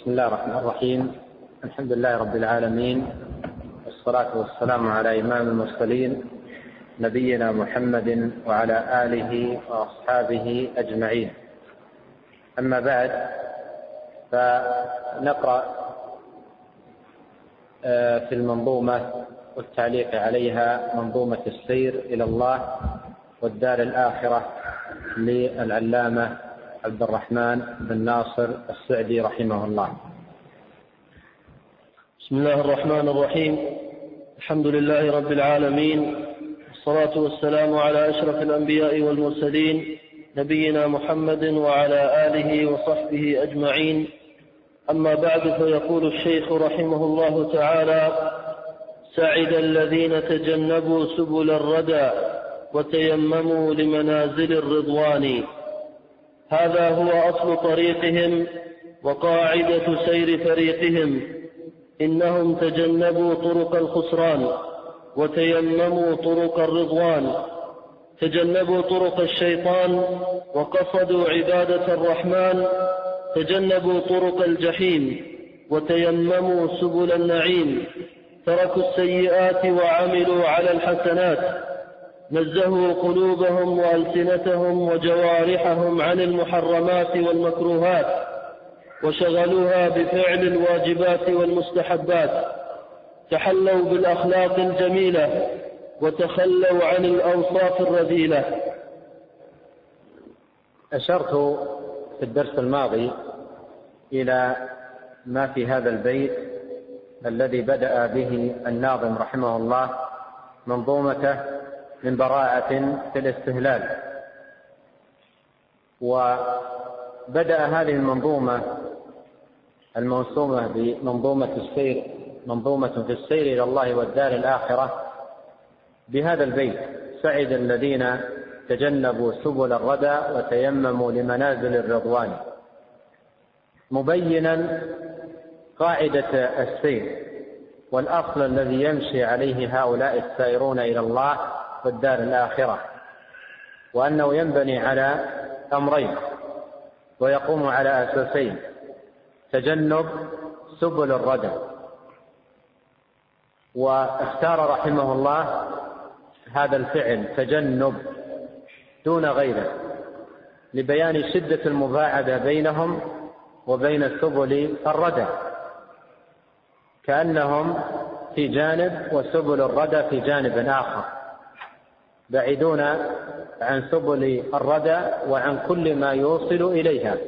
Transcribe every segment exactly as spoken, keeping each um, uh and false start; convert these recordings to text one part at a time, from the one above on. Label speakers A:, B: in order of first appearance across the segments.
A: بسم الله الرحمن الرحيم. الحمد لله رب العالمين، والصلاة والسلام على إمام المرسلين نبينا محمد وعلى آله وأصحابه أجمعين. أما بعد، فنقرأ في المنظومة والتعليق عليها منظومة السير إلى الله والدار الآخرة للعلامة عبد الرحمن بن ناصر السعدي رحمه الله.
B: بسم الله الرحمن الرحيم. الحمد لله رب العالمين، والصلاة والسلام على أشرف الأنبياء والمرسلين نبينا محمد وعلى آله وصحبه أجمعين. أما بعد، فيقول الشيخ رحمه الله تعالى: سعد الذين تجنبوا سبل الردى وتيمموا لمنازل الرضوان. هذا هو أصل طريقهم وقاعدة سير فريقهم. إنهم تجنبوا طرق الخسران وتيمموا طرق الرضوان، تجنبوا طرق الشيطان وقصدوا عبادة الرحمن، تجنبوا طرق الجحيم وتيمموا سبل النعيم، تركوا السيئات وعملوا على الحسنات، نزهوا قلوبهم وألسنتهم وجوارحهم عن المحرمات والمكروهات، وشغلوها بفعل الواجبات والمستحبات، تحلوا بالأخلاق الجميلة وتخلوا عن الأوصاف الرذيلة.
A: أشرت في الدرس الماضي إلى ما في هذا البيت الذي بدأ به الناظم رحمه الله منظومته من براءة في الاستهلال. وبدأ هذه المنظومة الموسومة بمنظومة السير منظومة في السير إلى الله والدار الآخرة بهذا البيت: سعد الذين تجنبوا سبل الردى وتيمموا لمنازل الرضوان، مبينا قاعدة السير والأصل الذي يمشي عليه هؤلاء السائرون إلى الله والدار الآخرة، وأنه ينبني على أمرين ويقوم على أساسين: تجنب سبل الردى. واختار رحمه الله هذا الفعل تجنب دون غيره لبيان شدة المباعدة بينهم وبين سبل الردى، كأنهم في جانب وسبل الردى في جانب آخر، بعيدون عن سبل الردى وعن كل ما يوصل إليها.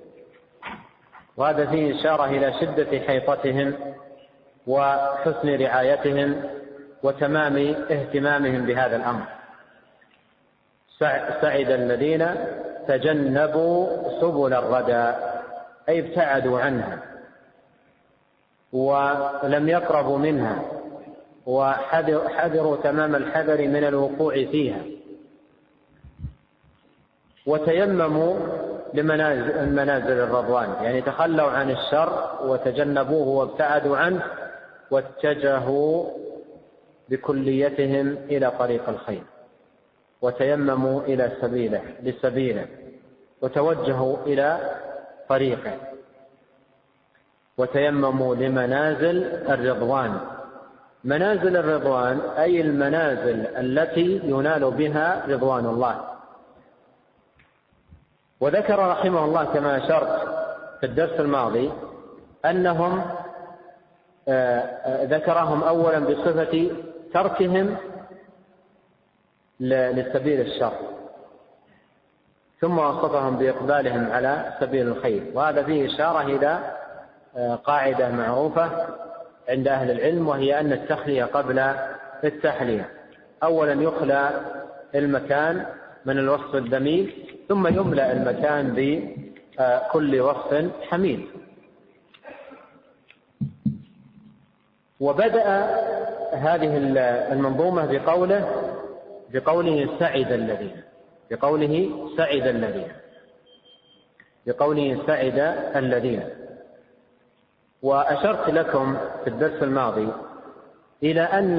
A: وهذا فيه إشارة إلى شدة حيطتهم وحسن رعايتهم وتمام اهتمامهم بهذا الأمر. سعد الذين تجنبوا سبل الردى، أي ابتعدوا عنها ولم يقربوا منها، وحذروا تمام الحذر من الوقوع فيها. وتيمموا لمنازل منازل الرضوان، يعني تخلوا عن الشر وتجنبوه وابتعدوا عنه، واتجهوا بكليتهم إلى طريق الخير، وتيمموا إلى سبيله لسبيله وتوجهوا إلى طريقه، وتيمموا لمنازل الرضوان. منازل الرضوان أي المنازل التي ينال بها رضوان الله. وذكر رحمه الله كما أشرت في الدرس الماضي أنهم ذكرهم أولا بصفة تركهم لسبيل الشر، ثم وصفهم بإقبالهم على سبيل الخير. وهذا فيه إشارة إلى قاعدة معروفة عند أهل العلم، وهي أن التخلية قبل التحلية. أولا يخلى المكان من الوصف الذميم، ثم يملأ المكان بكل وصف حميد. وبدأ هذه المنظومة بقوله بقوله سعد الذين بقوله سعد الذين بقوله سعد الذين وأشرت لكم في الدرس الماضي إلى أن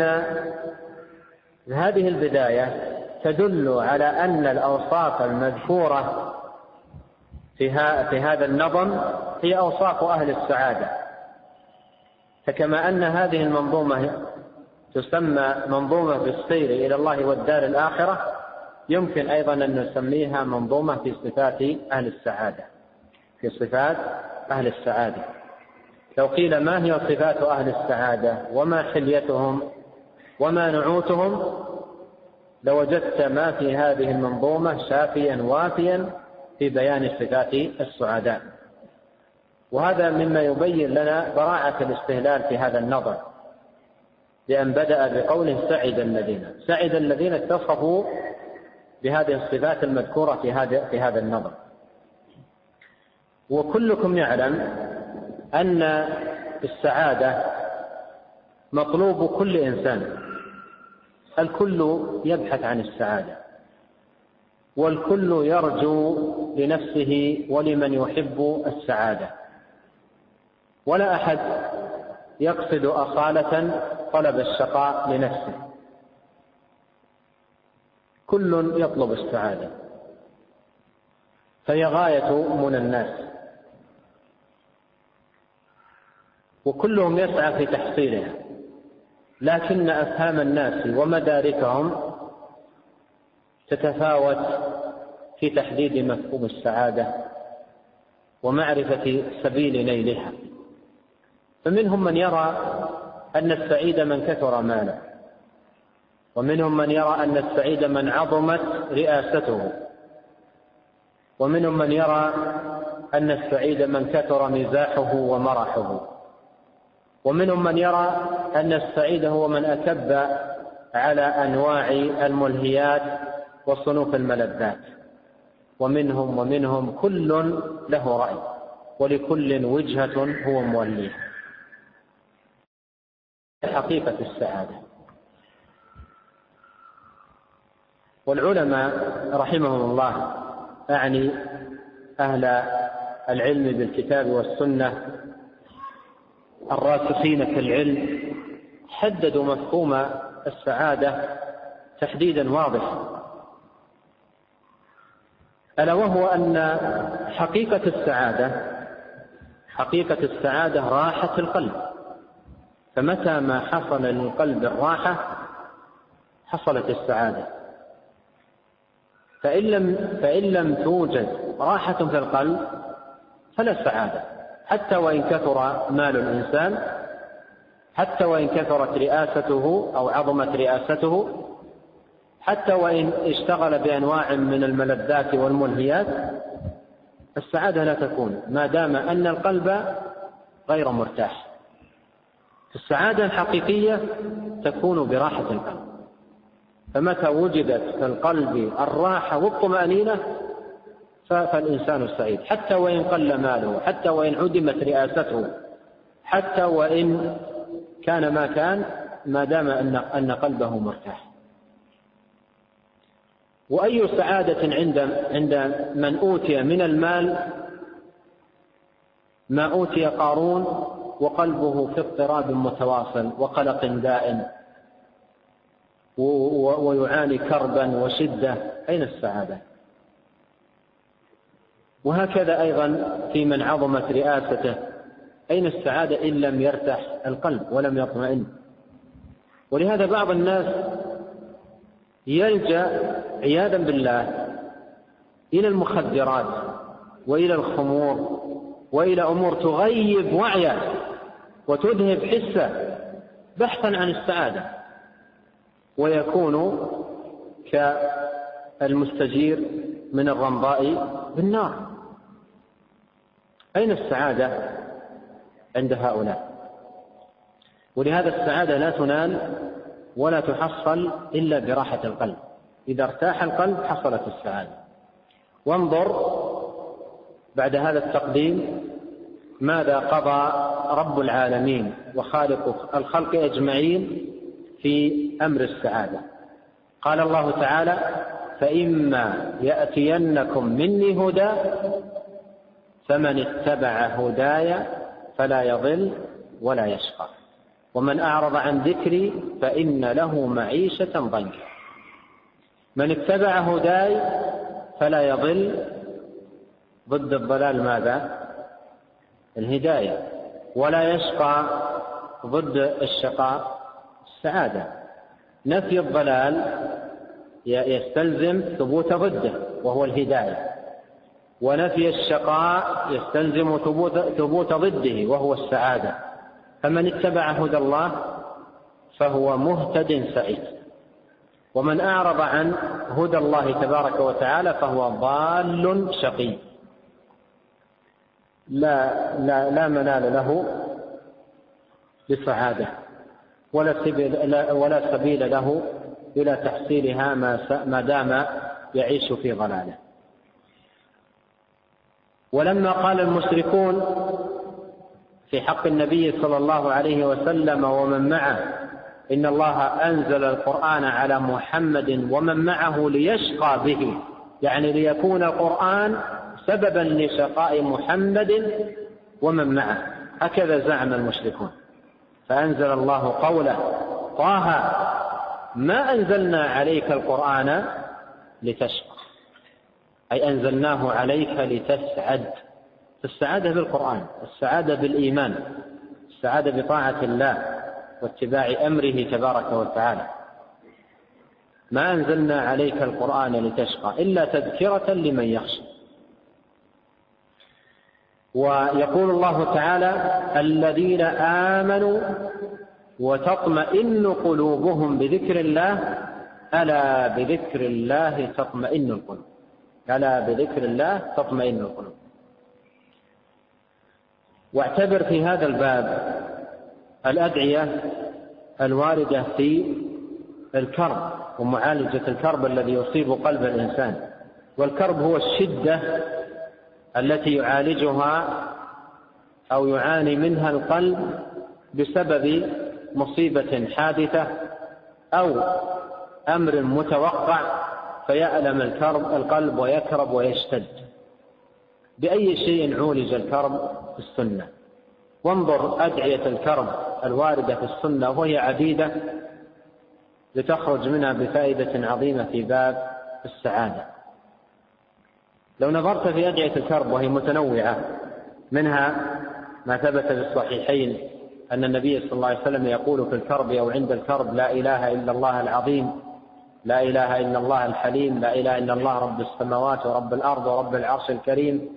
A: هذه البداية تدل على أن الأوصاف المذكورة في هذا النظم هي أوصاف أهل السعادة. فكما أن هذه المنظومة تسمى منظومة في السير إلى الله والدار الآخرة، يمكن أيضا أن نسميها منظومة في صفات أهل السعادة، في صفات أهل السعادة. لو قيل ما هي صفات أهل السعادة وما حليتهم وما نعوتهم، لوجدت ما في هذه المنظومة شافيا وافيا في بيان صفات السعداء. وهذا مما يبين لنا براعة الاستهلال في هذا النظر، لأن بدأ بقوله سعد الذين سعد الذين اتصفوا بهذه الصفات المذكورة في هذا في هذا النظر. وكلكم يعلم أن السعادة مطلوب كل إنسان، الكل يبحث عن السعادة، والكل يرجو لنفسه ولمن يحب السعادة، ولا أحد يقصد أصالة طلب الشقاء لنفسه، كل يطلب السعادة، فهي غاية منى الناس، وكلهم يسعى في تحصيلها، لكن أفهام الناس ومداركهم تتفاوت في تحديد مفهوم السعادة ومعرفة سبيل نيلها. فمنهم من يرى أن السعيد من كثر ماله، ومنهم من يرى أن السعيد من عظمت رئاسته، ومنهم من يرى أن السعيد من كثر مزاحه ومرحه، ومنهم من يرى أن السعيد هو من أكب على أنواع الملهيات وصنوف الملذات، ومنهم ومنهم كل له رأي، ولكل وجهة هو موليه. حقيقة السعادة. والعلماء رحمهم الله، أعني أهل العلم بالكتاب والسنة الراسخين في العلم، حددوا مفهوم السعادة تحديدا واضحا، ألا وهو أن حقيقة السعادة حقيقة السعادة راحة القلب. فمتى ما حصل للقلب الراحة حصلت السعادة. فإن لم, فإن لم توجد راحة في القلب فلا سعادة، حتى وإن كثر مال الإنسان، حتى وإن كثرت رئاسته أو عظمت رئاسته، حتى وإن اشتغل بأنواع من الملذات والملهيات، السعادة لا تكون ما دام أن القلب غير مرتاح. السعادة الحقيقية تكون براحة القلب. فمتى وجدت في القلب الراحة والطمأنينة فالإنسان سعيد، حتى وإن قل ماله، حتى وإن عدمت رئاسته، حتى وإن كان ما كان، ما دام أن قلبه مرتاح. وأي سعادة عند عند من أوتي من المال ما أوتي قارون وقلبه في اضطراب متواصل وقلق دائم ويعاني كربا وشدة، أين السعادة؟ وهكذا أيضا في من عظمت رئاسته، أين السعادة إن لم يرتاح القلب ولم يطمئن؟ ولهذا بعض الناس يلجأ عياذا بالله إلى المخدرات وإلى الخمور وإلى أمور تغيب وعيه وتذهب حسه بحثا عن السعادة، ويكون كالمستجير من الرمضاء بالنار. أين السعادة عند هؤلاء؟ ولهذا السعادة لا تنال ولا تحصل إلا براحة القلب. إذا ارتاح القلب حصلت السعادة. وانظر بعد هذا التقديم ماذا قضى رب العالمين وخالق الخلق أجمعين في أمر السعادة. قال الله تعالى: فإما يأتينكم مني هدى فمن اتبع هداي فلا يضل ولا يشقى ومن أعرض عن ذكري فإن له معيشة ضنكا. من اتبع هداي فلا يضل ضد الضلال ماذا؟ الهداية. ولا يشقى ضد الشقاء السعادة. نفي الضلال يستلزم ثبوت ضده وهو الهداية، ونفي الشقاء يستلزم ثبوت ضده وهو السعادة. فمن اتبع هدى الله فهو مهتد سعيد، ومن أعرض عن هدى الله تبارك وتعالى فهو ضال شقي لا, لا, لا منال له بسعادة ولا سبيل, ولا سبيل له إلى تحصيلها ما دام يعيش في ضلاله. ولما قال المشركون في حق النبي صلى الله عليه وسلم ومن معه إن الله أنزل القرآن على محمد ومن معه ليشقى به، يعني ليكون القرآن سببا لشقاء محمد ومن معه، هكذا زعم المشركون. فأنزل الله قوله طه ما أنزلنا عليك القرآن لتشقى، أي أنزلناه عليك لتسعد. السعادة بالقرآن، السعادة بالإيمان، السعادة بطاعة الله واتباع أمره تبارك وتعالى. ما أنزلنا عليك القرآن لتشقى إلا تذكرة لمن يخشى. ويقول الله تعالى الذين آمنوا وتطمئن قلوبهم بذكر الله ألا بذكر الله تطمئن القلوب، ألا بذكر الله تطمئن القلوب. واعتبر في هذا الباب الأدعية الواردة في الكرب ومعالجة الكرب الذي يصيب قلب الإنسان. والكرب هو الشدة التي يعالجها أو يعاني منها القلب بسبب مصيبة حادثة أو أمر متوقع فيألم الكرب القلب ويكرب ويشتد. بأي شيء عولج الكرب في السنة؟ وانظر أدعية الكرب الواردة في السنة وهي عديدة لتخرج منها بفائدة عظيمة في باب السعادة. لو نظرت في أدعية الكرب وهي متنوعة، منها ما ثبت في الصحيحين أن النبي صلى الله عليه وسلم يقول في الكرب أو عند الكرب لا إله إلا الله العظيم، لا إله إلا الله الحليم، لا إله إلا الله رب السماوات ورب الأرض ورب العرش الكريم.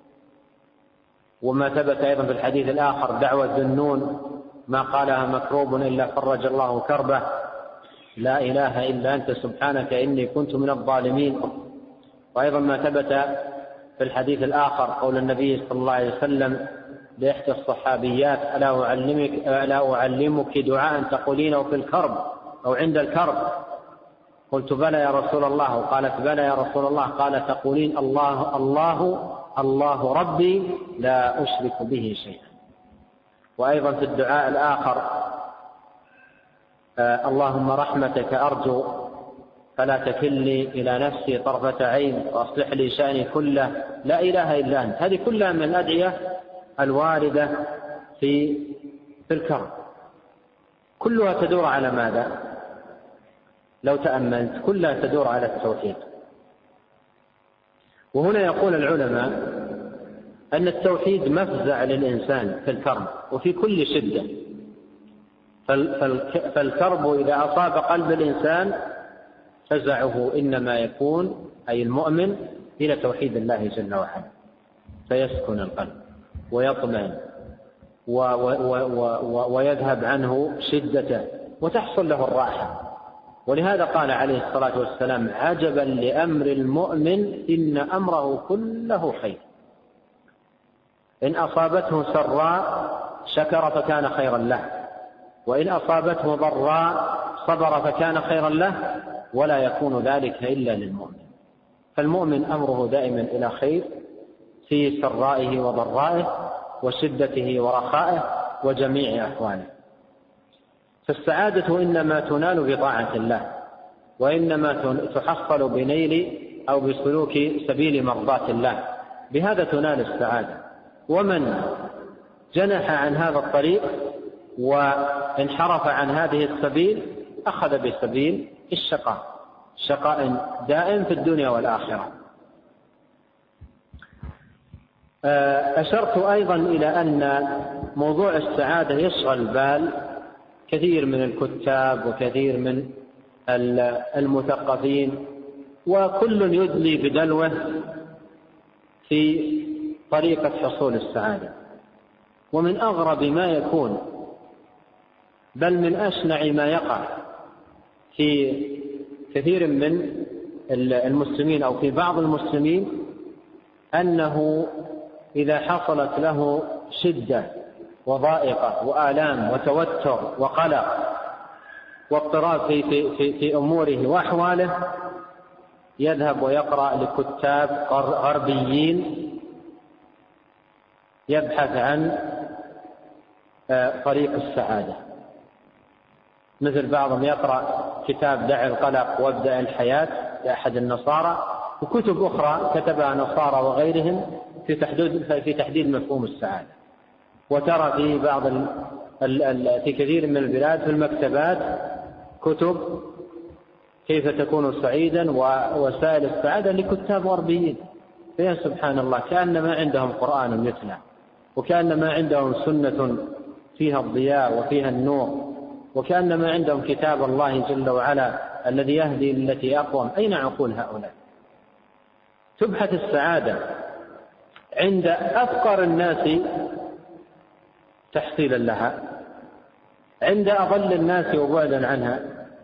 A: وما ثبت أيضا في الحديث الآخر دعوة ذنون ما قالها مكروب إلا فرج الله كربه، لا إله إلا أنت سبحانك إني كنت من الظالمين. وأيضا ما ثبت في الحديث الآخر قول النبي صلى الله عليه وسلم لإحدى الصحابيات ألا أعلمك, ألا أعلمك دعاء تقولينه في الكرب أو عند الكرب؟ قلت بلى يا رسول الله. قالت بلى يا رسول الله. قال تقولين الله الله الله ربي لا أشرك به شيئا. وأيضا في الدعاء الآخر آه اللهم رحمتك أرجو فلا تكلني إلى نفسي طرفة عين وأصلح لي شأني كله لا إله إلا أنت. هذه كلها من الأدعية الواردة في في الكرب، كلها تدور على ماذا؟ لو تأملت كلها تدور على التوحيد. وهنا يقول العلماء أن التوحيد مفزع للإنسان في الكرب وفي كل شدة. فالكرب إذا أصاب قلب الإنسان فزعه إنما يكون أي المؤمن إلى توحيد الله جل وعلا، فيسكن القلب ويطمئن ويذهب عنه شدته وتحصل له الراحة. ولهذا قال عليه الصلاة والسلام عجبا لأمر المؤمن إن أمره كله خير، إن أصابته سراء شكر فكان خيرا له، وإن أصابته ضراء صبر فكان خيرا له، ولا يكون ذلك إلا للمؤمن. فالمؤمن أمره دائما إلى خير في سرائه وضرائه وشدته ورخائه وجميع أحواله. فالسعادة إنما تنال بطاعة الله، وإنما تحصل بنيل أو بسلوك سبيل مرضاة الله، بهذا تنال السعادة. ومن جنح عن هذا الطريق وانحرف عن هذه السبيل أخذ بسبيل الشقاء، شقاء دائم في الدنيا والآخرة. أشرت أيضا إلى أن موضوع السعادة يشغل بال كثير من الكتاب وكثير من المثقفين، وكل يدلي بدلوه في طريقة حصول السعادة. ومن أغرب ما يكون، بل من أشنع ما يقع في كثير من المسلمين أو في بعض المسلمين، أنه إذا حصلت له شدة وضائقة وآلام وتوتر وقلق واضطراب في, في, في, في أموره وأحواله، يذهب ويقرأ لكتاب غربيين يبحث عن طريق السعادة. مثل بعضهم يقرأ كتاب دع القلق وابدأ الحياة لأحد النصارى، وكتب أخرى كتبها نصارى وغيرهم في تحديد في تحديد مفهوم السعادة. وترى في بعض ال ال ال في كثير من البلاد في المكتبات كتب كيف تكون سعيدا ووسائل السعادة لكتاب غربيين. فيا سبحان الله، كأن ما عندهم قرآن يتلى، وكأن ما عندهم سنة فيها الضياء وفيها النور، وكأن ما عندهم كتاب الله جل وعلا الذي يهدي للتي أقوم. أين عقول هؤلاء؟ تبحث السعادة عند أفقر الناس تحصيلا لها، عند أضل الناس وبعدا عنها.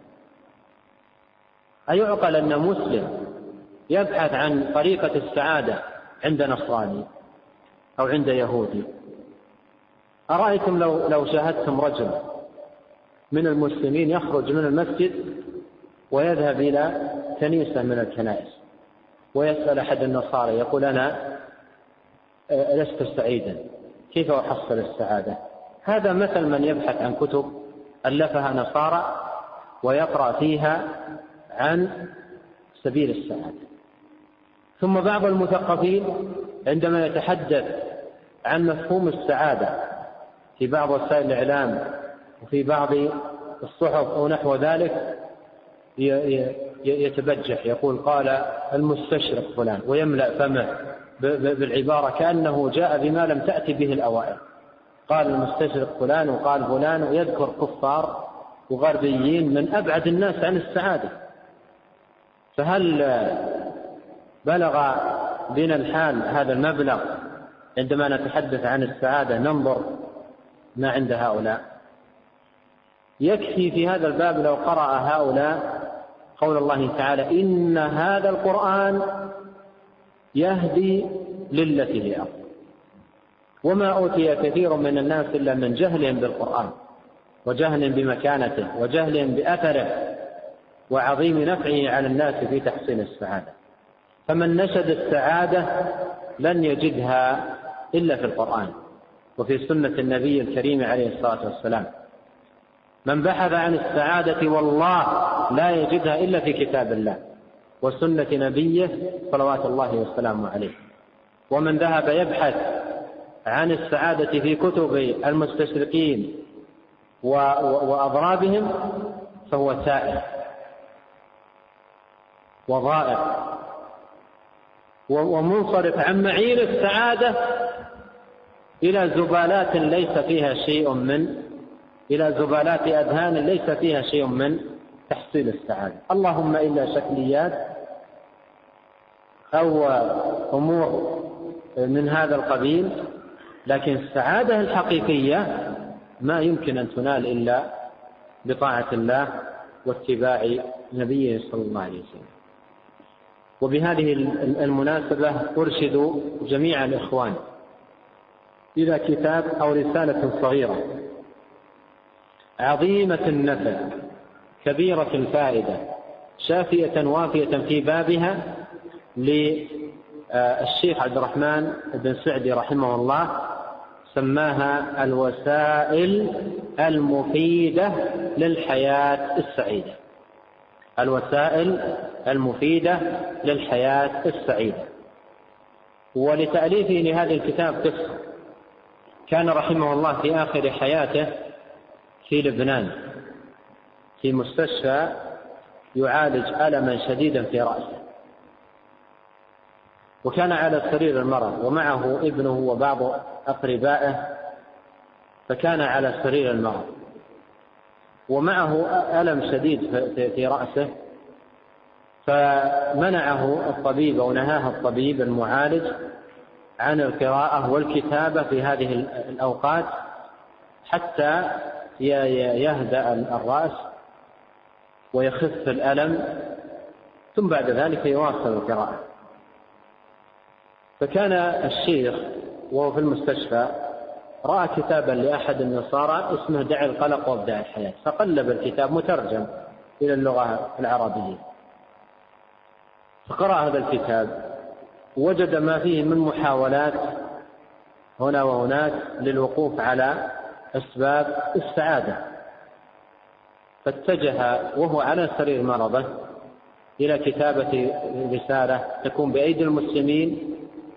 A: أيعقل أن مسلم يبحث عن طريقة السعادة عند نصراني أو عند يهودي؟ أرأيتم لو, لو شاهدتم رجل من المسلمين يخرج من المسجد ويذهب إلى كنيسة من الكنائس ويسأل أحد النصارى يقول أنا لست سعيدا، كيف أحصل السعادة؟ هذا مثل من يبحث عن كتب ألفها نصارى ويقرأ فيها عن سبيل السعادة. ثم بعض المثقفين عندما يتحدث عن مفهوم السعادة في بعض وسائل الإعلام وفي بعض الصحف أو نحو ذلك يتبجح، يقول قال المستشرق فلان، ويملأ فمه بالعبارة كأنه جاء بما لم تأتي به الأوائل. قال المستشرق فلان وقال فلان، ويذكر كفار وغربيين من أبعد الناس عن السعادة. فهل بلغ بنا الحال هذا المبلغ عندما نتحدث عن السعادة ننظر ما عند هؤلاء؟ يكفي في هذا الباب لو قرأ هؤلاء قول الله تعالى إن هذا القرآن يهدي للتي هي أقوم. وما أوتي كثير من الناس إلا من جهلهم بالقرآن وجهل بمكانته وجهل بأثره وعظيم نفعه على الناس في تحصيل السعادة. فمن نشد السعادة لن يجدها إلا في القرآن وفي سنة النبي الكريم عليه الصلاة والسلام. من بحث عن السعادة والله لا يجدها إلا في كتاب الله وسنة نبيه صلوات الله والسلام عليه. ومن ذهب يبحث عن السعادة في كتب المستشرقين وأضرابهم فهو تائه وضائع ومنصرف عن معين السعادة إلى زبالات ليس فيها شيء من إلى زبالات أذهان ليس فيها شيء من تحصيل السعادة، اللهم إلا شكليات أو أمور من هذا القبيل. لكن السعادة الحقيقية ما يمكن أن تنال إلا بطاعة الله واتباع نبيه صلى الله عليه وسلم. وبهذه المناسبة أرشد جميع الإخوان إلى كتاب أو رسالة صغيرة عظيمة النفع كبيرة الفائدة شافية وافية في بابها للشيخ عبد الرحمن بن سعدي رحمه الله، سماها الوسائل المفيدة للحياة السعيدة. الوسائل المفيدة للحياة السعيدة. ولتأليفه لهذا الكتاب قصة. كان رحمه الله في آخر حياته في لبنان في مستشفى يعالج ألما شديدا في رأسه، وكان على سرير المرض ومعه ابنه وبعض أقربائه، فكان على سرير المرض ومعه ألم شديد في رأسه، فمنعه الطبيب أو نهاه الطبيب المعالج عن القراءة والكتابة في هذه الأوقات حتى يهدأ الرأس ويخف الألم، ثم بعد ذلك يواصل القراءة. فكان الشيخ وهو في المستشفى رأى كتابا لأحد النصارى اسمه دع القلق وابدأ الحياة، فقلب الكتاب مترجم إلى اللغة العربية، فقرأ هذا الكتاب وجد ما فيه من محاولات هنا وهناك للوقوف على أسباب السعادة، فاتجه وهو على سرير مرضه إلى كتابة رسالة تكون بأيدي المسلمين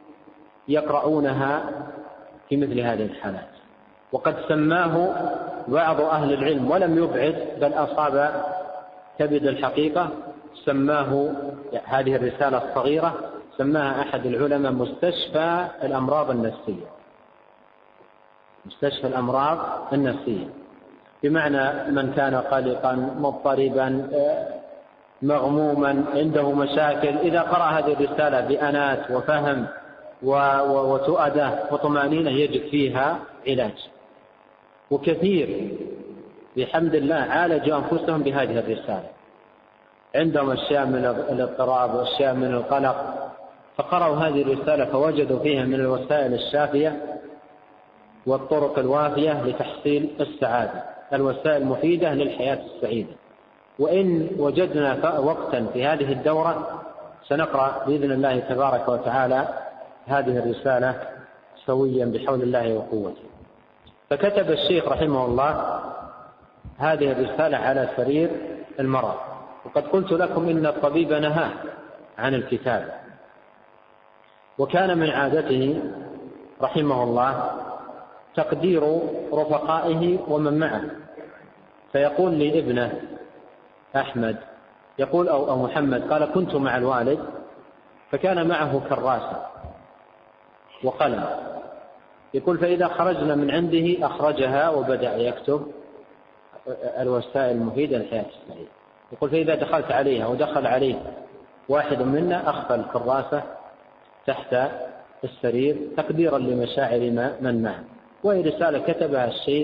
A: يقرؤونها في مثل هذه الحالات. وقد سماه بعض أهل العلم ولم يبعد بل أصاب كبد الحقيقة، سماه هذه الرسالة الصغيرة سماها أحد العلماء مستشفى الأمراض النفسية، مستشفى الأمراض النفسية، بمعنى من كان قلقا مضطربا مغموما عنده مشاكل، إذا قرأ هذه الرسالة بأنات وفهم وتؤدة وطمأنينة يجد فيها علاج. وكثير بحمد الله عالجوا أنفسهم بهذه الرسالة، عندهم أشياء من الاضطراب وأشياء من القلق، فقرأوا هذه الرسالة فوجدوا فيها من الوسائل الشافية والطرق الوافية لتحصيل السعادة، الوسائل المفيدة للحياة السعيدة. وإن وجدنا وقتا في هذه الدورة سنقرأ بإذن الله تبارك وتعالى هذه الرسالة سويا بحول الله وقوته. فكتب الشيخ رحمه الله هذه الرسالة على سرير المرض، وقد قلت لكم إن الطبيب نهاه عن الكتاب، وكان من عادته رحمه الله تقدير رفقائه ومن معه، فيقول لابنه أحمد يقول أو, أو محمد قال كنت مع الوالد فكان معه كراسة وقلم، يقول فإذا خرجنا من عنده أخرجها وبدأ يكتب الوسائل المفيدة للحياة السعيدة. يقول فإذا دخلت عليها ودخل عليه واحد منا أخفى الكراسة تحت السرير تقديرا لمشاعر من معه. وهي رسالة كتبها الشيخ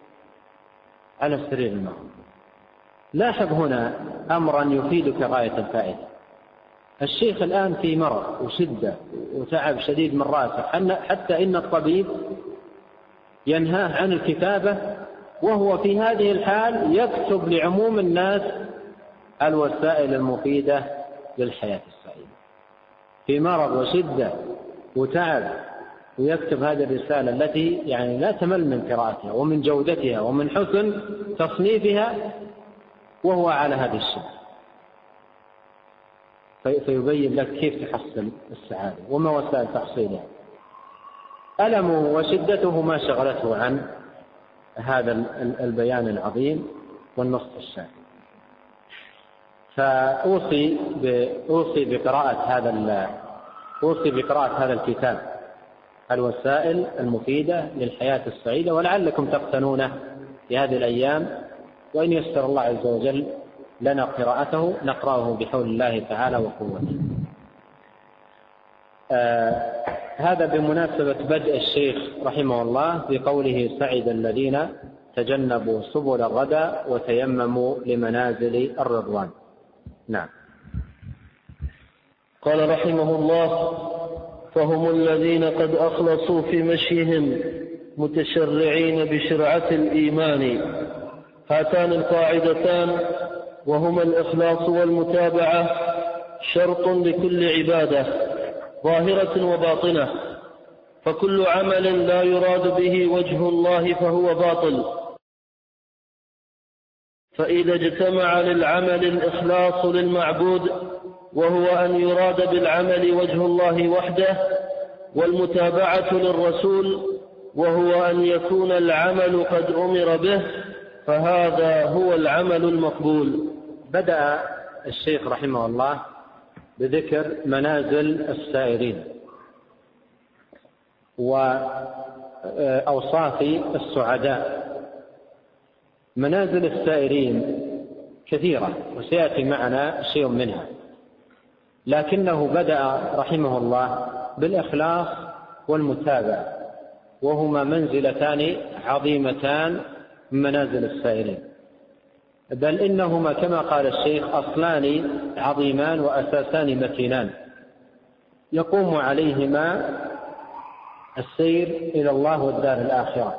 A: على السرير المرض. لاحظ هنا أمرا يفيدك غاية الفائدة. الشيخ الآن في مرض وشدة وتعب شديد من رأسه، حتى إن الطبيب ينهاه عن الكتابة، وهو في هذه الحال يكتب لعموم الناس الوسائل المفيدة للحياة السعيدة. في مرض وشدة وتعب ويكتب هذه الرسالة التي يعني لا تمل من قراءتها ومن جودتها ومن حسن تصنيفها، وهو على هذه الشدة، فيبين لك كيف تحصل السعادة وما وسائل تحصيلها. ألمه وشدته ما شغلته عن هذا البيان العظيم والنص الشافي. فأوصي أوصي بقراءة هذا أوصي بقراءة هذا الكتاب الوسائل المفيدة للحياة السعيدة، ولعلكم تقتنونه في هذه الأيام، وإن يسر الله عز وجل لنا قراءته نقرأه بحول الله تعالى وقوته. آه هذا بمناسبة بدء الشيخ رحمه الله بقوله سعد الذين تجنبوا سبل الردى وتيمموا لمنازل الرضوان. نعم.
B: قال رحمه الله فهم الذين قد أخلصوا في مشيهم متشرعين بشرعة الإيمان. هاتان القاعدتان وهما الإخلاص والمتابعة شرط لكل عبادة ظاهرة وباطنة، فكل عمل لا يراد به وجه الله فهو باطل. فإذا اجتمع للعمل الإخلاص للمعبود وهو أن يراد بالعمل وجه الله وحده، والمتابعة للرسول وهو أن يكون العمل قد أمر به، فهذا هو العمل المقبول.
A: بدأ الشيخ رحمه الله بذكر منازل السائرين وأوصاف السعداء. منازل السائرين كثيرة وسيأتي معنا شيء منها، لكنه بدأ رحمه الله بالإخلاص والمتابعة، وهما منزلتان عظيمتان من منازل السائرين، بل إنهما كما قال الشيخ أصلان عظيمان وأساسان متينان يقوم عليهما السير إلى الله والدار الآخرة،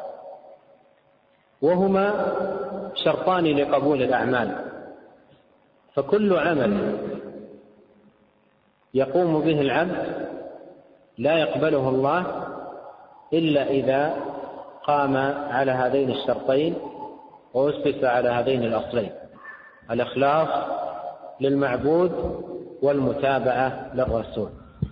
A: وهما شرطان لقبول الأعمال. فكل عمل يقوم به العبد لا يقبله الله إلا إذا قام على هذين الشرطين وأسس على هذين الأصلين: الإخلاص للمعبود والمتابعة للرسول.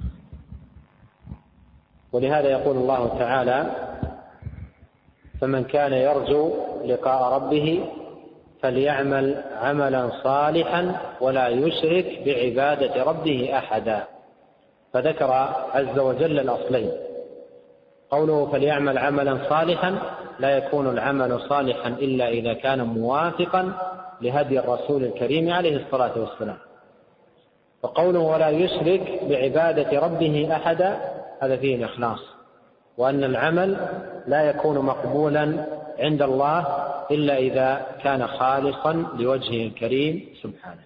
A: ولهذا يقول الله تعالى: فمن كان يرجو لقاء ربه فليعمل عملا صالحا ولا يشرك بعبادة ربه أحدا. فذكر عز وجل الأصلين. قوله فليعمل عملا صالحا لا يكون العمل صالحا إلا إذا كان موافقا لهدي الرسول الكريم عليه الصلاة والسلام. وقوله ولا يشرك بعبادة ربه أحدا هذا فيه الإخلاص، وأن العمل لا يكون مقبولا عند الله إلا إذا كان خالصا لوجهه الكريم سبحانه.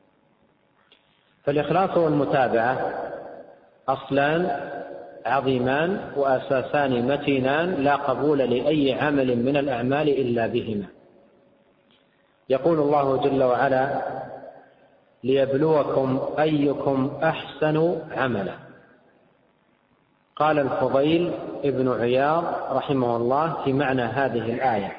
A: فالإخلاص والمتابعة أصلان عظيمان وأساسان متينان لا قبول لأي عمل من الأعمال إلا بهما. يقول الله جل وعلا: ليبلوكم أيكم أحسن عملا. قال الفضيل ابن عياض رحمه الله في معنى هذه الآية: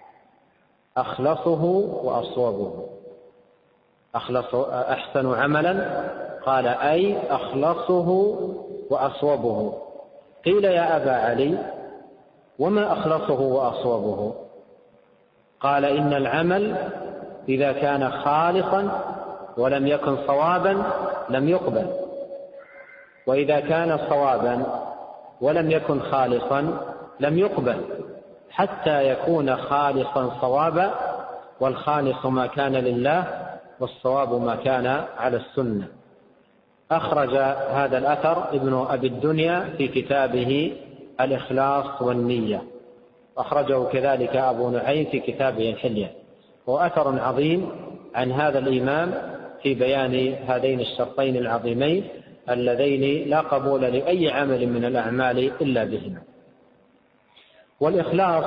A: أخلصه وأصوبه. أخلص أحسن عملا قال أي أخلصه وأصوبه. قيل يا أبا علي وما أخلصه وأصوبه؟ قال إن العمل إذا كان خالصا ولم يكن صوابا لم يقبل، وإذا كان صوابا ولم يكن خالصا لم يقبل، حتى يكون خالصا صوابا، والخالص ما كان لله والصواب ما كان على السنة. أخرج هذا الأثر ابن أبي الدنيا في كتابه الإخلاص والنية، أخرجه كذلك أبو نعيم في كتابه الحلية، وأثر عظيم عن هذا الإمام في بيان هذين الشرطين العظيمين اللذين لا قبول لأي عمل من الأعمال إلا بهما. والإخلاص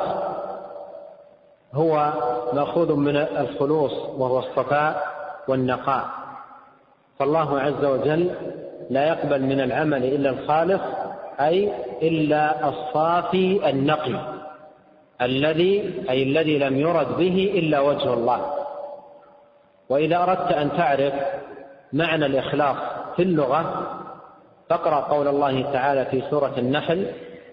A: هو مأخوذ من الخلوص وهو الصفاء والنقاء، فالله عز وجل لا يقبل من العمل إلا الخالص، أي إلا الصافي النقي الذي أي الذي لم يرد به إلا وجه الله. وإذا أردت أن تعرف معنى الإخلاص في اللغة فاقرأ قول الله تعالى في سورة النحل: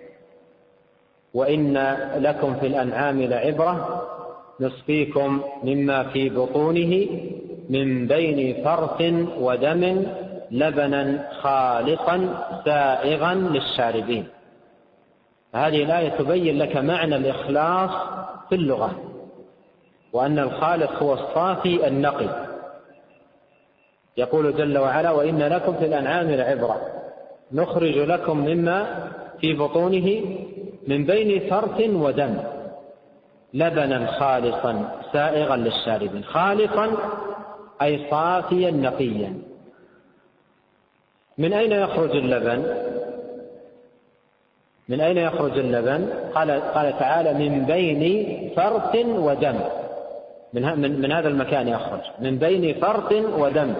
A: وإن لكم في الأنعام لعبرة نسقيكم مما في بطونه من بين فرث ودم لبنا خالصا سائغا للشاربين. هذه الآية تبين لك معنى الإخلاص في اللغة، وأن الخالص هو الصافي النقي. يقول جل وعلا: وإن لكم في الأنعام لعبرة نخرج لكم مما في بطونه من بين فرث ودم لبنا خالصا سائغا للشاربين. خالصا أي صافيا نقيا. من أين يخرج اللبن؟ من أين يخرج اللبن؟ قال, قال تعالى: من بين فرث ودم. من, من, من هذا المكان يخرج، من بين فرث ودم.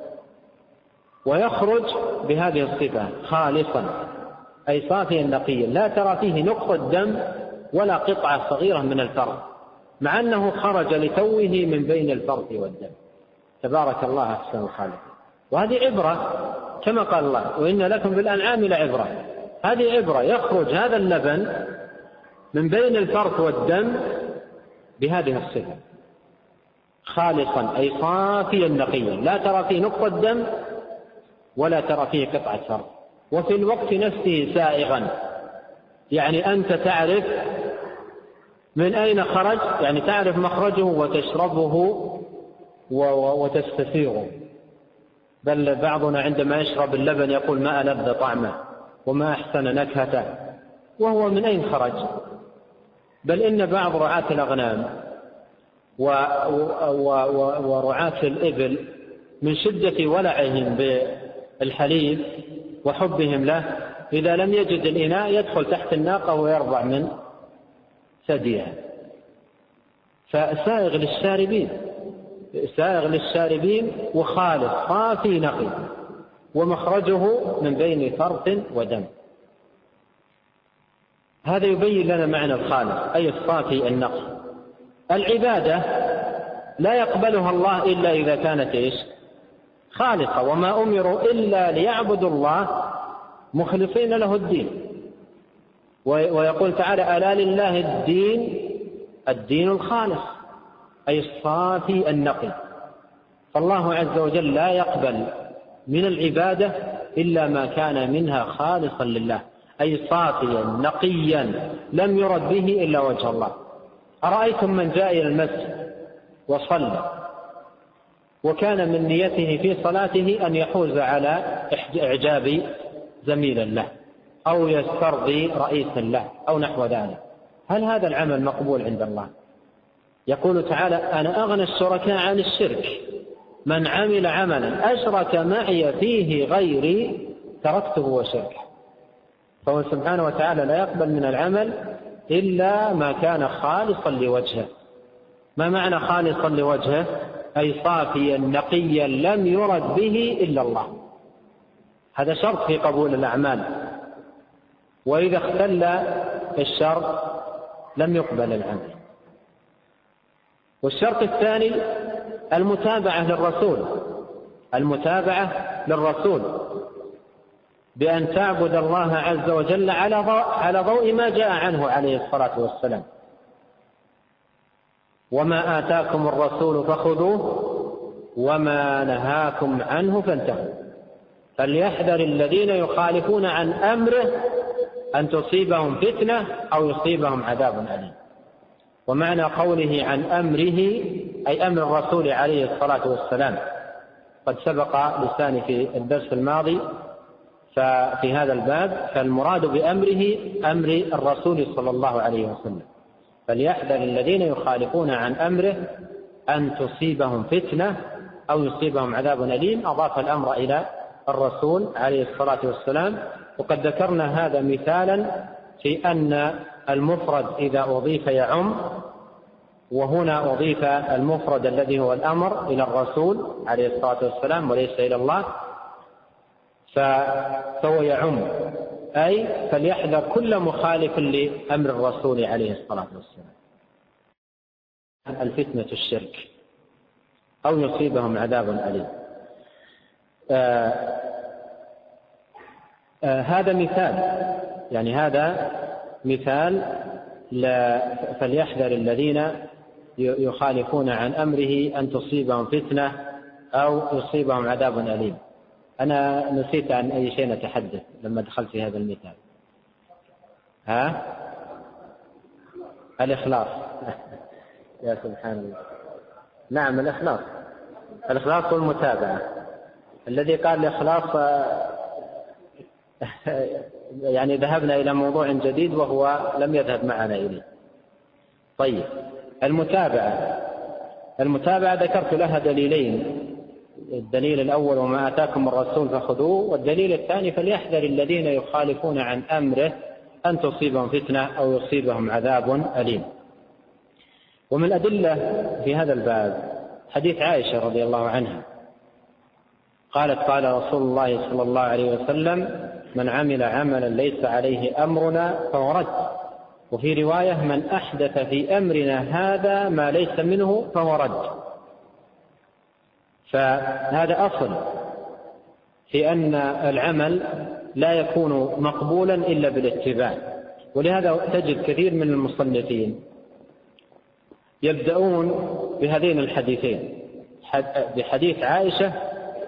A: ويخرج بهذه الصفة خالصا أي صافيا نقيا، لا ترى فيه نقطة دم ولا قطعة صغيرة من الفرث، مع أنه خرج لتوه من بين الفرث والدم. تبارك الله أحسن الخالقين. وهذه عبرة كما قال الله: وإن لكم بالأنعام لعبرة. هذه عبرة، يخرج هذا اللبن من بين الفرث والدم بهذه الصفة خالصا أي صافيا نقيا، لا ترى فيه نقطة دم ولا ترى فيه قطعة فرق، وفي الوقت نفسه سائغا، يعني أنت تعرف من أين خرج، يعني تعرف مخرجه وتشربه وتستسيغه. بل بعضنا عندما يشرب اللبن يقول ما ألذ طعمه وما أحسن نكهته، وهو من أين خرج. بل إن بعض رعاة الأغنام ورعاة الإبل من شدة ولعهم بالحليب وحبهم له إذا لم يجد الإناء يدخل تحت الناقة ويرضع من ثديها. فسائغ للشاربين، سائغ للشاربين وخالص صافي نقي، ومخرجه من بين فرث ودم. هذا يبين لنا معنى الخالص أي الصافي النقي. العبادة لا يقبلها الله إلا إذا كانت إيش؟ خالصة. وما أمروا إلا ليعبدوا الله مخلصين له الدين. ويقول تعالى ألا لله الدين الدين الخالص أي الصافي النقي. فالله عز وجل لا يقبل من العبادة إلا ما كان منها خالصا لله، أي صافيا نقيا لم يرد به إلا وجه الله. أرأيتم من جاء إلى المسجد وصلى وكان من نيته في صلاته أن يحوز على إعجاب زميل له أو يسترضي رئيسا له أو نحو ذلك، هل هذا العمل مقبول عند الله؟ يقول تعالى أنا أغنى الشركاء عن الشرك، من عمل عملا أشرك معي فيه غيري تركته وشركه. فهو سبحانه وتعالى لا يقبل من العمل إلا ما كان خالصا لوجهه. ما معنى خالصا لوجهه؟ أي صافيا نقيا لم يرد به إلا الله. هذا شرط في قبول الأعمال، وإذا اختل الشرط لم يقبل العمل. والشرط الثاني المتابعة للرسول، المتابعة للرسول بأن تعبد الله عز وجل على ضوء ما جاء عنه عليه الصلاة والسلام. وما آتاكم الرسول فخذوه وما نهاكم عنه فانتهوا فليحذر الذين يخالفون عن أمره أن تصيبهم فتنة أو يصيبهم عذاب أليم. ومعنى قوله عن أمره أي أمر الرسول عليه الصلاة والسلام قد سبق لساني في الدرس الماضي ففي هذا الباب، فالمراد بأمره أمر الرسول صلى الله عليه وسلم. فليحذر الذين يخالفون عن أمره أن تصيبهم فتنة أو يصيبهم عذاب أليم. أضاف الأمر إلى الرسول عليه الصلاة والسلام. وقد ذكرنا هذا مثالا في أن المفرد إذا أضيف يعم، وهنا أضيف المفرد الذي هو الأمر إلى الرسول عليه الصلاة والسلام وليس إلى الله، فهو يعم، أي فليحذر كل مخالف لأمر الرسول عليه الصلاة والسلام الفتنة الشرك أو يصيبهم عذاب أليم. آه آه هذا مثال، يعني هذا مثال فليحذر الذين يخالفون عن أمره أن تصيبهم فتنة أو يصيبهم عذاب أليم. أنا نسيت عن أي شيء نتحدث لما دخلت في هذا المثال. ها؟ الإخلاص. يا سبحان الله. نعم الإخلاص، الإخلاص والمتابعة. الذي قال الإخلاص يعني ذهبنا إلى موضوع جديد وهو لم يذهب معنا إليه. طيب المتابعة، المتابعة ذكرت لها دليلين، الدليل الأول وما آتاكم الرسول فخذوه، والدليل الثاني فليحذر الذين يخالفون عن أمره أن تصيبهم فتنة أو يصيبهم عذاب أليم. ومن الأدلة في هذا الباب حديث عائشة رضي الله عنها قالت قال رسول الله صلى الله عليه وسلم من عمل عملا ليس عليه أمرنا فهو رد، وفي رواية من أحدث في أمرنا هذا ما ليس منه فهو رد. فهذا أصل في أن العمل لا يكون مقبولا إلا بالاتباع. ولهذا تجد كثير من المصنفين يبدأون بهذين الحديثين، بحديث عائشة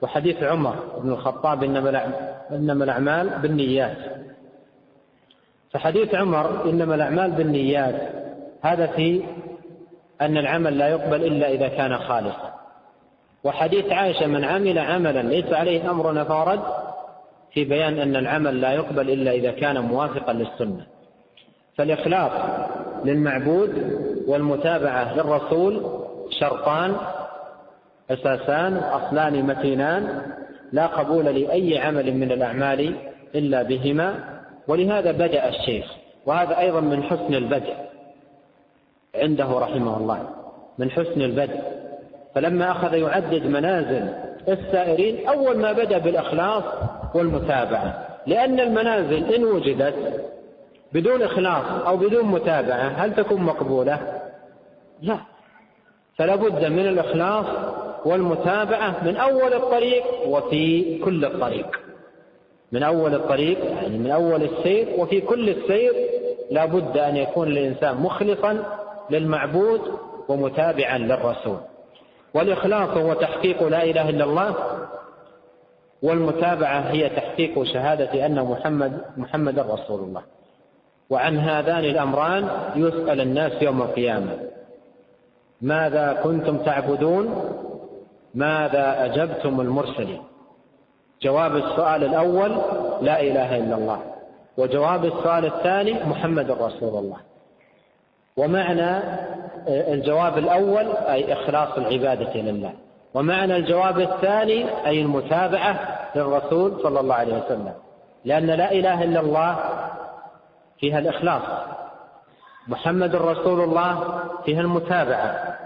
A: وحديث عمر بن الخطاب إنما الأعمال بالنيات. فحديث عمر إنما الأعمال بالنيات هذا في أن العمل لا يقبل إلا إذا كان خالصا. وحديث عائشة من عمل عملا ليس عليه أمرنا فهو رد في بيان أن العمل لا يقبل إلا إذا كان موافقا للسنة. فالإخلاص للمعبود والمتابعة للرسول شرطان أساسان أصلان متينان لا قبول لأي عمل من الأعمال إلا بهما. ولهذا بدأ الشيخ، وهذا أيضا من حسن البدء عنده رحمه الله، من حسن البدء. فلما أخذ يعدد منازل السائرين أول ما بدأ بالإخلاص والمتابعة، لأن المنازل إن وجدت بدون إخلاص أو بدون متابعة هل تكون مقبولة؟ لا، فلا بد من الإخلاص والمتابعة من أول الطريق وفي كل الطريق، من أول الطريق يعني من أول السير وفي كل السير لا بد أن يكون الإنسان مخلصا للمعبود ومتابعا للرسول. والإخلاص هو تحقيق لا إله إلا الله، والمتابعة هي تحقيق شهادة أن محمد محمد رسول الله. وعن هذان الأمران يسأل الناس يوم القيامة: ماذا كنتم تعبدون؟ ماذا أجبتم المرسلين؟ جواب السؤال الأول لا إله إلا الله، وجواب السؤال الثاني محمد رسول الله. ومعنى الجواب الأول أي إخلاص العبادة لله، ومعنى الجواب الثاني أي المتابعة للرسول صلى الله عليه وسلم، لأن لا إله إلا الله فيها الإخلاص، محمد رسول الله فيها المتابعة.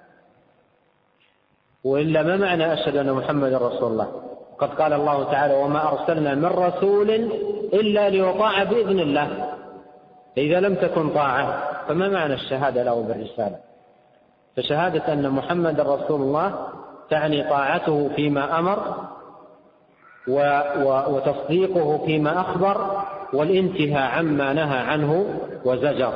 A: وإلا ما معنى أشهد أن محمد رسول الله؟ قد قال الله تعالى: وما أرسلنا من رسول إلا ليطاع بإذن الله. إذا لم تكن طاعة فما معنى الشهادة له بالرسالة؟ فشهادة أن محمد رسول الله تعني طاعته فيما أمر وتصديقه فيما أخبر والانتهاء عما نهى عنه وزجر.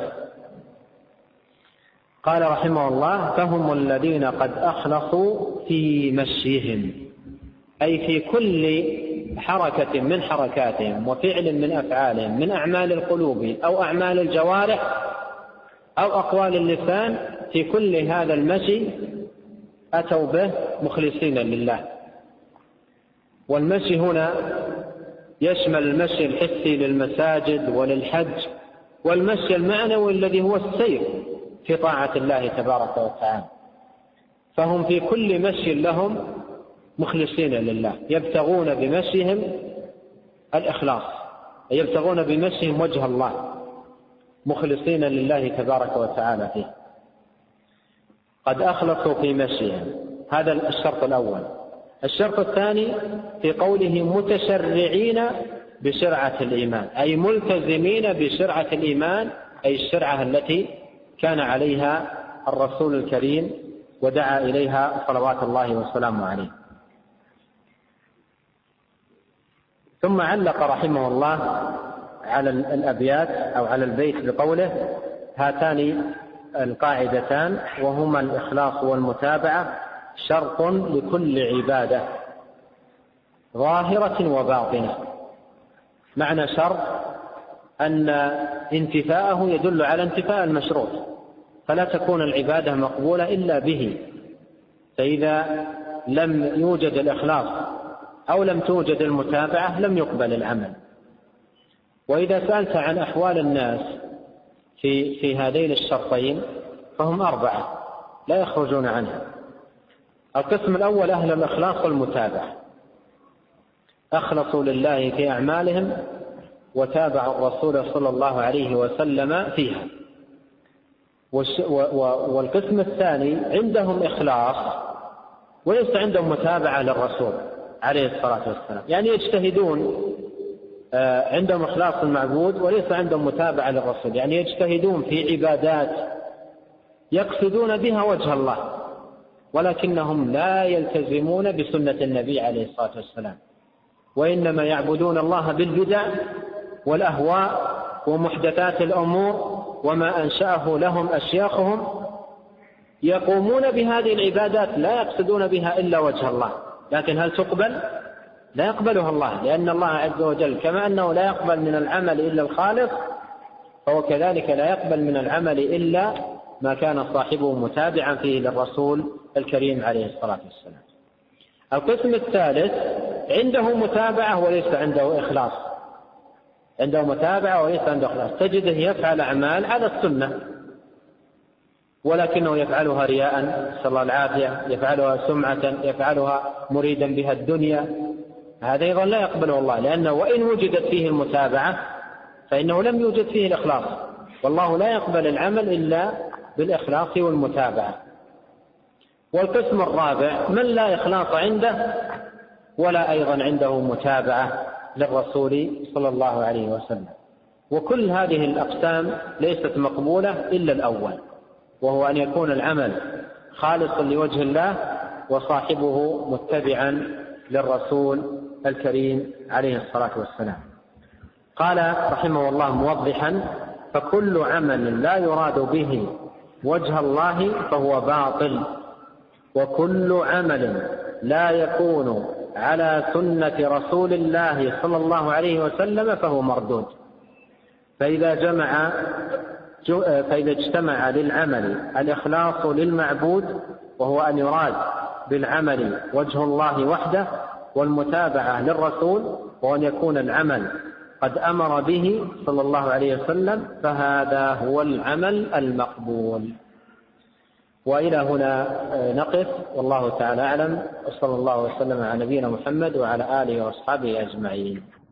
A: قال رحمه الله: فهم الذين قد أخلصوا في مشيهم، أي في كل حركة من حركاتهم وفعل من أفعالهم من أعمال القلوب أو أعمال الجوارح أو أقوال اللسان، في كل هذا المشي أتوا به مخلصين لله. والمشي هنا يشمل المشي الحسي للمساجد وللحج، والمشي المعنوي الذي هو السير في طاعة الله تبارك وتعالى. فهم في كل مشي لهم مخلصين لله، يبتغون بمشيهم الإخلاص، يبتغون بمشيهم وجه الله مخلصين لله تبارك وتعالى فيه. قد أخلصوا في مشيهم، هذا الشرط الأول. الشرط الثاني في قوله متشرعين بشرعة الإيمان، أي ملتزمين بشرعة الإيمان، أي الشرعة التي كان عليها الرسول الكريم ودعا إليها صلوات الله وسلامه عليه. ثم علق رحمه الله على الأبيات أو على البيت بقوله: هاتان القاعدتان وهما الإخلاص والمتابعة شرط لكل عبادة ظاهرة وباطنة. معنى شرط أن انتفاءه يدل على انتفاء المشروط، فلا تكون العبادة مقبولة إلا به. فإذا لم يوجد الإخلاص أو لم توجد المتابعة لم يقبل العمل. وإذا سألت عن أحوال الناس في في هذين الشرطين فهم أربعة لا يخرجون عنها. القسم الأول أهل الإخلاص والمتابعة، أخلصوا لله في أعمالهم وتابعوا الرسول صلى الله عليه وسلم فيها. والقسم الثاني عندهم إخلاص وليس عندهم متابعة للرسول عليه الصلاة والسلام، يعني يجتهدون، عندهم إخلاص المعبود وليس عندهم متابعة للرسول، يعني يجتهدون في عبادات يقصدون بها وجه الله ولكنهم لا يلتزمون بسنة النبي عليه الصلاة والسلام، وإنما يعبدون الله بالبدع والأهواء ومحدثات الأمور وما أنشأه لهم أشياخهم. يقومون بهذه العبادات لا يقصدون بها إلا وجه الله لكن هل تقبل؟ لا يقبلها الله، لأن الله عز وجل كما أنه لا يقبل من العمل إلا الخالص، فهو كذلك لا يقبل من العمل إلا ما كان صاحبه متابعا فيه للرسول الكريم عليه الصلاة والسلام. القسم الثالث عنده متابعة وليس عنده إخلاص، عنده متابعة وليس عنده إخلاص، تجده يفعل أعمال على السنة ولكنه يفعلها رياء، نسأل الله العافية، يفعلها سمعة، يفعلها مريدا بها الدنيا، هذا أيضا لا يقبله الله، لأنه وإن وجدت فيه المتابعة فإنه لم يوجد فيه الإخلاص، والله لا يقبل العمل إلا بالإخلاص والمتابعة. والقسم الرابع من لا إخلاص عنده ولا أيضا عنده متابعة للرسول صلى الله عليه وسلم، وكل هذه الأقسام ليست مقبولة إلا الأول، وهو أن يكون العمل خالصا لوجه الله وصاحبه متبعا للرسول الكريم عليه الصلاة والسلام. قال رحمه الله موضحا: فكل عمل لا يراد به وجه الله فهو باطل، وكل عمل لا يكون على سنة رسول الله صلى الله عليه وسلم فهو مردود. فإذا جمع فإذا اجتمع للعمل الإخلاص للمعبود، وهو أن يراد بالعمل وجه الله وحده، والمتابعة للرسول، وأن يكون العمل قد أمر به صلى الله عليه وسلم، فهذا هو العمل المقبول. وإلى هنا نقف، والله تعالى أعلم، وصلى الله وسلم على نبينا محمد وعلى آله وأصحابه أجمعين.